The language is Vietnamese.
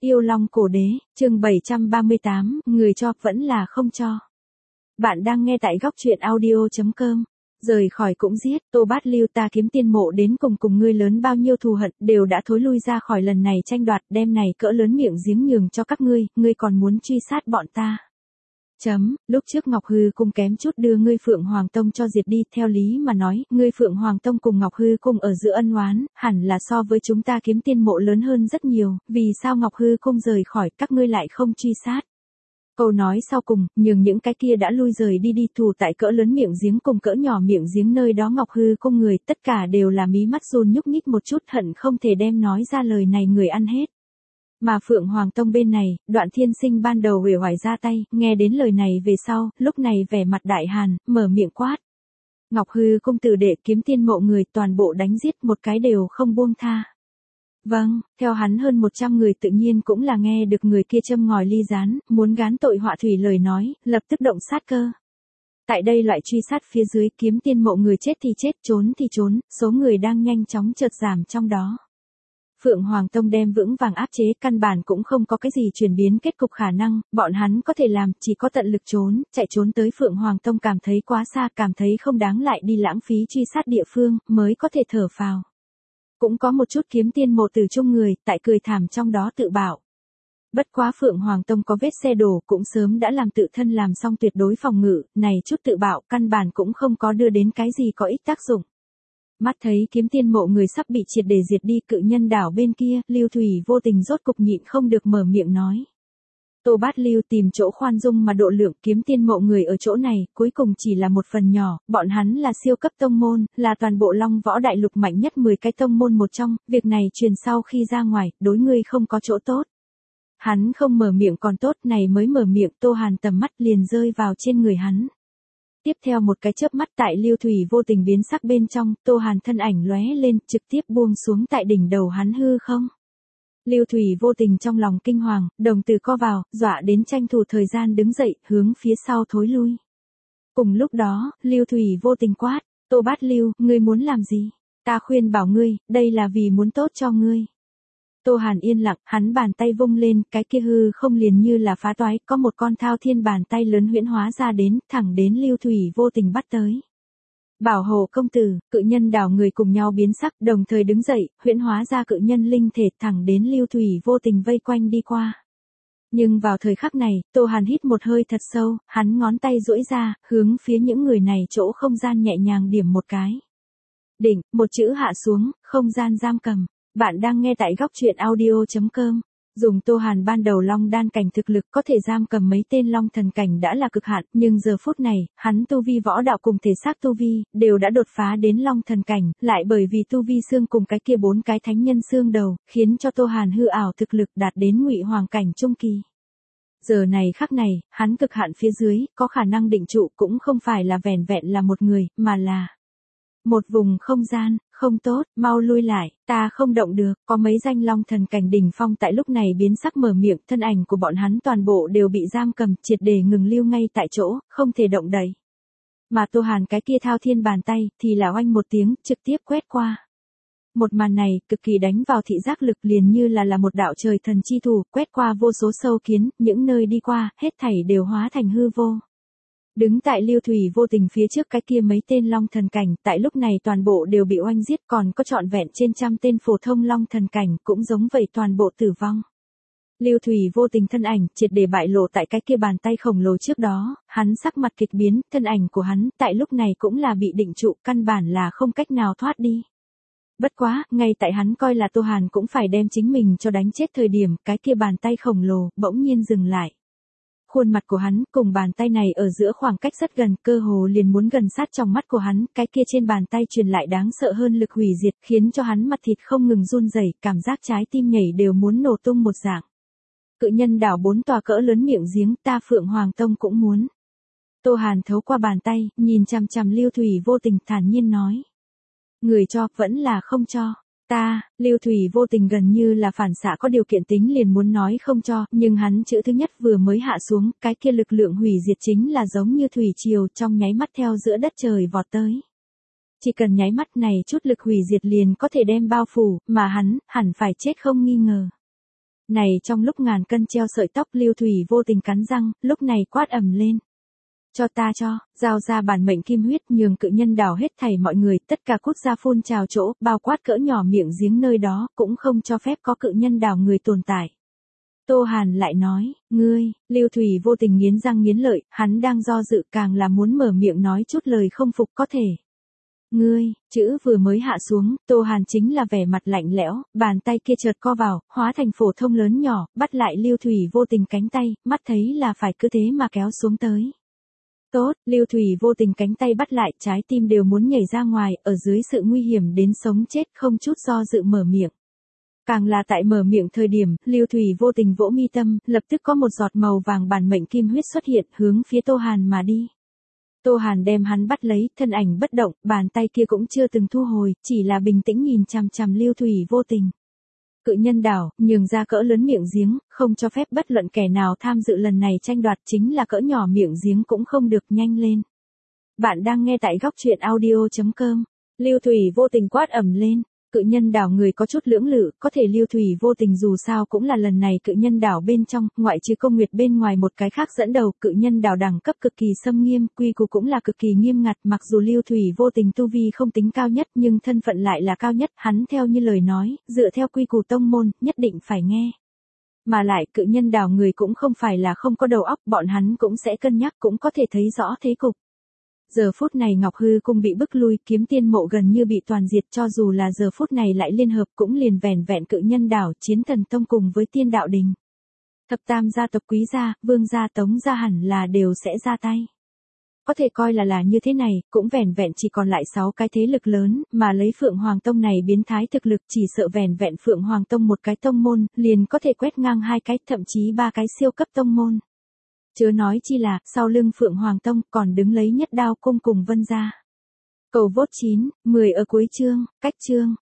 Yêu Long Cổ Đế, chương 738, người cho vẫn là không cho. Bạn đang nghe tại góc truyện audio.com. Rời khỏi cũng giết, Tô Bát Lưu, ta kiếm tiên mộ đến cùng ngươi lớn bao nhiêu thù hận, đều đã thối lui ra khỏi lần này tranh đoạt, đem này cỡ lớn miệng giếng nhường cho các ngươi còn muốn truy sát bọn ta. Lúc trước Ngọc Hư Cung kém chút đưa ngươi Phượng Hoàng Tông cho diệt đi, theo lý mà nói, ngươi Phượng Hoàng Tông cùng Ngọc Hư Cung ở giữa ân oán, hẳn là so với chúng ta kiếm tiên mộ lớn hơn rất nhiều, vì sao Ngọc Hư Cung rời khỏi, các ngươi lại không truy sát. Câu nói sau cùng, nhường những cái kia đã lui rời đi thù tại cỡ lớn miệng giếng cùng cỡ nhỏ miệng giếng nơi đó Ngọc Hư Cung người, tất cả đều là mí mắt run nhúc nhích một chút, hận không thể đem nói ra lời này người ăn hết. Mà Phượng Hoàng Tông bên này, Đoạn Thiên Sinh ban đầu uể oải ra tay, nghe đến lời này về sau, lúc này vẻ mặt đại hàn, mở miệng quát. Ngọc Hư Cung tử đệ kiếm tiên mộ người toàn bộ đánh giết, một cái đều không buông tha. Vâng, theo hắn hơn 100 người tự nhiên cũng là nghe được người kia châm ngòi ly gián, muốn gán tội họa thủy lời nói, lập tức động sát cơ. Tại đây loại truy sát phía dưới, kiếm tiên mộ người chết thì chết, trốn thì trốn, số người đang nhanh chóng chợt giảm trong đó. Phượng Hoàng Tông đem vững vàng áp chế, căn bản cũng không có cái gì chuyển biến kết cục khả năng, bọn hắn có thể làm, chỉ có tận lực trốn, chạy trốn tới Phượng Hoàng Tông cảm thấy quá xa, cảm thấy không đáng lại đi lãng phí truy sát địa phương, mới có thể thở phào. Cũng có một chút kiếm tiên mộ tử chung người, tại cười thảm trong đó tự bảo. Bất quá Phượng Hoàng Tông có vết xe đổ, cũng sớm đã làm tự thân làm xong tuyệt đối phòng ngự, này chút tự bảo, căn bản cũng không có đưa đến cái gì có ích tác dụng. Mắt thấy kiếm tiên mộ người sắp bị triệt để diệt đi, Cự Nhân đảo bên kia, Lưu Thủy vô tình rốt cục nhịn không được mở miệng nói. Tô Bát Lưu tìm chỗ khoan dung mà độ lượng, kiếm tiên mộ người ở chỗ này, cuối cùng chỉ là một phần nhỏ, bọn hắn là siêu cấp tông môn, là toàn bộ Long Võ Đại Lục mạnh nhất 10 cái tông môn một trong, việc này truyền sau khi ra ngoài, đối ngươi không có chỗ tốt. Hắn không mở miệng còn tốt, này mới mở miệng, Tô Hàn tầm mắt liền rơi vào trên người hắn. Tiếp theo một cái chớp mắt tại Lưu Thủy vô tình biến sắc bên trong, Tô Hàn thân ảnh lóe lên, trực tiếp buông xuống tại đỉnh đầu hắn hư không. Lưu Thủy vô tình trong lòng kinh hoàng, đồng tử co vào, dọa đến tranh thủ thời gian đứng dậy, hướng phía sau thối lui. Cùng lúc đó, Lưu Thủy vô tình quát, Tô Bát Lưu, ngươi muốn làm gì? Ta khuyên bảo ngươi, đây là vì muốn tốt cho ngươi. Tô Hàn yên lặng, hắn bàn tay vung lên, cái kia hư không liền như là phá toái, có một con thao thiên bàn tay lớn huyễn hóa ra đến, thẳng đến Lưu Thủy vô tình bắt tới. Bảo hộ công tử, Cự Nhân đảo người cùng nhau biến sắc, đồng thời đứng dậy, huyễn hóa ra cự nhân linh thể thẳng đến Lưu Thủy vô tình vây quanh đi qua. Nhưng vào thời khắc này, Tô Hàn hít một hơi thật sâu, hắn ngón tay duỗi ra, hướng phía những người này chỗ không gian nhẹ nhàng điểm một cái. Đỉnh, một chữ hạ xuống, không gian giam cầm. Bạn đang nghe tại góc truyện audio.com. Dùng Tô Hàn ban đầu long đan cảnh thực lực có thể giam cầm mấy tên long thần cảnh đã là cực hạn, nhưng giờ phút này, hắn tu vi võ đạo cùng thể xác tu vi, đều đã đột phá đến long thần cảnh, lại bởi vì tu vi xương cùng cái kia 4 cái thánh nhân xương đầu, khiến cho Tô Hàn hư ảo thực lực đạt đến Ngụy Hoàng cảnh trung kỳ. Giờ này khắc này, hắn cực hạn phía dưới, có khả năng định trụ cũng không phải là vẻn vẹn là một người, mà là một vùng không gian. Không tốt, mau lui lại, ta không động được, có mấy danh long thần cảnh đỉnh phong tại lúc này biến sắc mở miệng, thân ảnh của bọn hắn toàn bộ đều bị giam cầm, triệt để ngừng lưu ngay tại chỗ, không thể động đậy. Mà Tô Hàn cái kia thao thiên bàn tay, thì là oanh một tiếng, trực tiếp quét qua. Một màn này, cực kỳ đánh vào thị giác lực liền như là một đạo trời thần chi thủ, quét qua vô số sâu kiến, những nơi đi qua, hết thảy đều hóa thành hư vô. Đứng tại Lưu Thủy vô tình phía trước cái kia mấy tên long thần cảnh, tại lúc này toàn bộ đều bị oanh giết, còn có trọn vẹn trên trăm tên phổ thông long thần cảnh, cũng giống vậy toàn bộ tử vong. Lưu Thủy vô tình thân ảnh, triệt để bại lộ tại cái kia bàn tay khổng lồ trước đó, hắn sắc mặt kịch biến, thân ảnh của hắn, tại lúc này cũng là bị định trụ, căn bản là không cách nào thoát đi. Bất quá, ngay tại hắn coi là Tô Hàn cũng phải đem chính mình cho đánh chết thời điểm, cái kia bàn tay khổng lồ, bỗng nhiên dừng lại. Khuôn mặt của hắn cùng bàn tay này ở giữa khoảng cách rất gần, cơ hồ liền muốn gần sát trong mắt của hắn, cái kia trên bàn tay truyền lại đáng sợ hơn lực hủy diệt, khiến cho hắn mặt thịt không ngừng run rẩy, cảm giác trái tim nhảy đều muốn nổ tung một dạng. Cự Nhân đảo 4 tòa cỡ lớn miệng giếng, ta Phượng Hoàng Tông cũng muốn. Tô Hàn thấu qua bàn tay, nhìn chằm chằm Lưu Thủy vô tình, thản nhiên nói. Người cho, vẫn là không cho. Ta, Lưu Thủy vô tình gần như là phản xạ có điều kiện tính liền muốn nói không cho, nhưng hắn chữ thứ nhất vừa mới hạ xuống, cái kia lực lượng hủy diệt chính là giống như thủy triều trong nháy mắt theo giữa đất trời vọt tới. Chỉ cần nháy mắt này chút lực hủy diệt liền có thể đem bao phủ, mà hắn, hẳn phải chết không nghi ngờ. Này trong lúc ngàn cân treo sợi tóc Lưu Thủy vô tình cắn răng, lúc này quát ầm lên. Cho ta cho, giao ra bản mệnh kim huyết nhường cự nhân đảo hết thảy mọi người, tất cả cút ra phun trào chỗ, bao quát cỡ nhỏ miệng giếng nơi đó, cũng không cho phép có cự nhân đảo người tồn tại. Tô Hàn lại nói, ngươi, Lưu Thủy vô tình nghiến răng nghiến lợi, hắn đang do dự càng là muốn mở miệng nói chút lời không phục có thể. Ngươi, chữ vừa mới hạ xuống, Tô Hàn chính là vẻ mặt lạnh lẽo, bàn tay kia chợt co vào, hóa thành phổ thông lớn nhỏ, bắt lại Lưu Thủy vô tình cánh tay, mắt thấy là phải cứ thế mà kéo xuống tới. Tốt, Lưu Thủy vô tình cánh tay bắt lại, trái tim đều muốn nhảy ra ngoài, ở dưới sự nguy hiểm đến sống chết không chút do dự mở miệng. Càng là tại mở miệng thời điểm, Lưu Thủy vô tình vỗ mi tâm, lập tức có một giọt màu vàng bản mệnh kim huyết xuất hiện, hướng phía Tô Hàn mà đi. Tô Hàn đem hắn bắt lấy, thân ảnh bất động, bàn tay kia cũng chưa từng thu hồi, chỉ là bình tĩnh nhìn chằm chằm Lưu Thủy vô tình. Cự nhân đảo, nhường ra cỡ lớn miệng giếng, không cho phép bất luận kẻ nào tham dự lần này tranh đoạt, chính là cỡ nhỏ miệng giếng cũng không được, nhanh lên. Bạn đang nghe tại góc truyện audio.com. Lưu Thủy vô tình quát ầm lên. Cự nhân đảo người có chút lưỡng lự, có thể Lưu Thủy vô tình dù sao cũng là lần này cự nhân đảo bên trong, ngoại trừ Công Nguyệt bên ngoài một cái khác dẫn đầu, cự nhân đảo đẳng cấp cực kỳ xâm nghiêm, quy củ cũng là cực kỳ nghiêm ngặt, mặc dù Lưu Thủy vô tình tu vi không tính cao nhất nhưng thân phận lại là cao nhất, hắn theo như lời nói, dựa theo quy củ tông môn, nhất định phải nghe. Mà lại cự nhân đảo người cũng không phải là không có đầu óc, bọn hắn cũng sẽ cân nhắc, cũng có thể thấy rõ thế cục. Giờ phút này Ngọc Hư Cung bị bức lui, Kiếm Tiên Mộ gần như bị toàn diệt, cho dù là giờ phút này lại liên hợp cũng liền vẻn vẹn cự nhân đảo, Chiến Thần Tông cùng với Tiên Đạo Đình. Thập tam gia tộc Quý gia, Vương gia, Tống gia hẳn là đều sẽ ra tay. Có thể coi là như thế này, cũng vẻn vẹn chỉ còn lại 6 cái thế lực lớn, mà lấy Phượng Hoàng Tông này biến thái thực lực, chỉ sợ vẻn vẹn Phượng Hoàng Tông một cái tông môn, liền có thể quét ngang 2 cái, thậm chí 3 cái siêu cấp tông môn. Chớ nói chi là, sau lưng Phượng Hoàng Tông còn đứng lấy Nhất Đao Cung cùng Vân gia. Cầu vote 9, 10 ở cuối chương, cách chương.